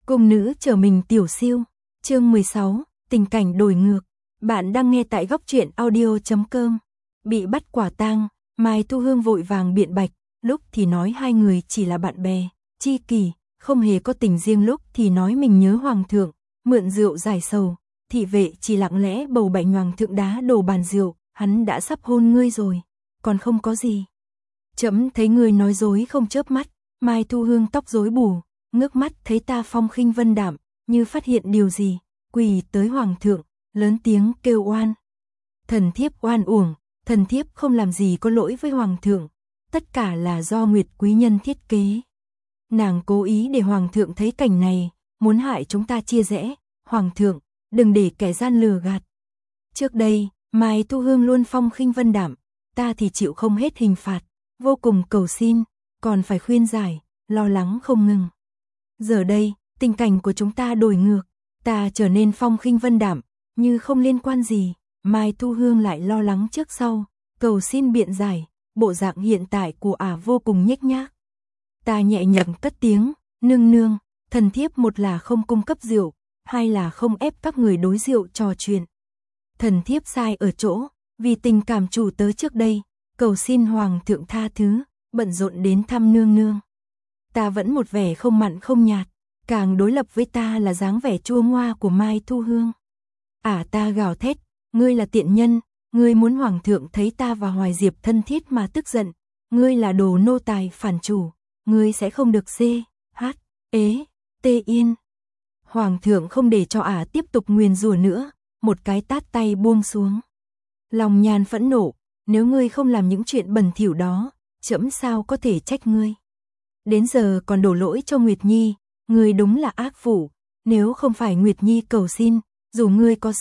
Cung nữ trở mình tiểu siêu, chương 16, tình cảnh đổi ngược. Bạn đang nghe tại góc truyện audio.com. Bị bắt quả tang, Mai Thu Hương vội vàng biện bạch, lúc thì nói hai người chỉ là bạn bè, tri kỷ, không hề có tình riêng, lúc thì nói mình nhớ hoàng thượng, mượn rượu giải sầu. Thị vệ chỉ lặng lẽ bầu bạch hoàng thượng đá đổ bàn rượu, hắn đã sắp hôn ngươi rồi, còn không có gì. Trẫm thấy ngươi nói dối không chớp mắt. Mai Thu Hương tóc rối bù, ngước mắt thấy ta phong khinh vân đạm, như phát hiện điều gì, quỳ tới hoàng thượng, lớn tiếng kêu oan. Thần thiếp oan uổng, thần thiếp không làm gì có lỗi với hoàng thượng, tất cả là do Nguyệt quý nhân thiết kế. Nàng cố ý để hoàng thượng thấy cảnh này, muốn hại chúng ta chia rẽ, hoàng thượng, đừng để kẻ gian lừa gạt. Trước đây, Mai Thu Hương luôn phong khinh vân đạm, ta thì chịu không hết hình phạt, vô cùng cầu xin, còn phải khuyên giải, lo lắng không ngừng. Giờ đây, tình cảnh của chúng ta đổi ngược, ta trở nên phong khinh vân đạm, như không liên quan gì, Mai Thu Hương lại lo lắng trước sau, cầu xin biện giải, bộ dạng hiện tại của ả vô cùng nhếch nhác. Ta nhẹ nhàng cất tiếng, nương nương, thần thiếp một là không cung cấp rượu, hai là không ép các người đối rượu trò chuyện. Thần thiếp sai ở chỗ, vì tình cảm chủ tớ trước đây, cầu xin hoàng thượng tha thứ, bận rộn đến thăm nương nương. Ta vẫn một vẻ không mặn không nhạt, càng đối lập với ta là dáng vẻ chua ngoa của Mai Thu Hương. Ta gào thét, ngươi là tiện nhân, ngươi muốn hoàng thượng thấy ta và Hoài Diệp thân thiết mà tức giận, ngươi là đồ nô tài phản chủ, ngươi sẽ không được tê yên. Hoàng thượng không để cho tiếp tục nguyền rủa nữa, một cái tát tay buông xuống. Lòng nhàn phẫn nộ, nếu ngươi không làm những chuyện bẩn thỉu đó, trẫm sao có thể trách ngươi. Đến giờ còn đổ lỗi cho Nguyệt Nhi, ngươi đúng là ác phụ, nếu không phải Nguyệt Nhi cầu xin, dù ngươi có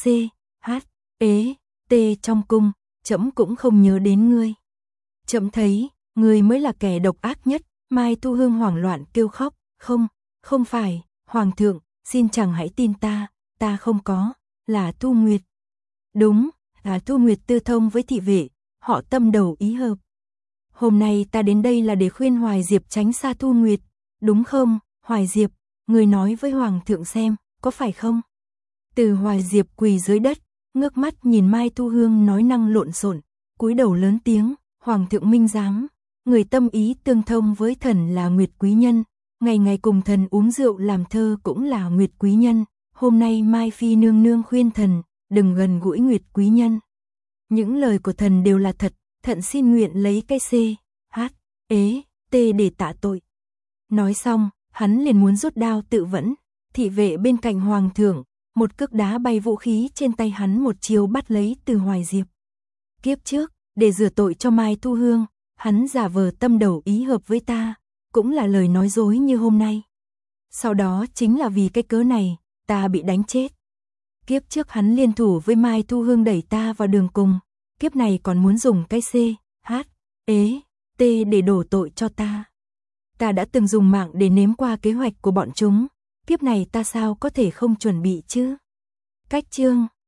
trong cung, trẫm cũng không nhớ đến ngươi. Trẫm thấy, ngươi mới là kẻ độc ác nhất. Mai Thu Hương hoảng loạn kêu khóc, không phải, hoàng thượng, xin chàng hãy tin ta không có, là Thu Nguyệt. Đúng, là Thu Nguyệt tư thông với thị vệ, họ tâm đầu ý hợp. Hôm nay ta đến đây là để khuyên Hoài Diệp tránh xa Thu Nguyệt, đúng không, Hoài Diệp, người nói với hoàng thượng xem, có phải không? Từ Hoài Diệp quỳ dưới đất, ngước mắt nhìn Mai Thu Hương nói năng lộn xộn, cúi đầu lớn tiếng, hoàng thượng minh giám, người tâm ý tương thông với thần là Nguyệt quý nhân, ngày ngày cùng thần uống rượu làm thơ cũng là Nguyệt quý nhân, hôm nay Mai phi nương nương khuyên thần, đừng gần gũi Nguyệt quý nhân. Những lời của thần đều là thật, thận xin nguyện lấy cái để tạ tội. Nói xong, hắn liền muốn rút đao tự vẫn, thị vệ bên cạnh hoàng thượng, một cước đá bay vũ khí trên tay hắn, một chiều bắt lấy từ Hoài Diệp. Kiếp trước, để rửa tội cho Mai Thu Hương, hắn giả vờ tâm đầu ý hợp với ta, cũng là lời nói dối như hôm nay. Sau đó chính là vì cái cớ này, ta bị đánh chết. Kiếp trước hắn liên thủ với Mai Thu Hương đẩy ta vào đường cùng, kiếp này còn muốn dùng cái để đổ tội cho ta. Ta đã từng dùng mạng để nếm qua kế hoạch của bọn chúng, kiếp này ta sao có thể không chuẩn bị chứ? Cách chương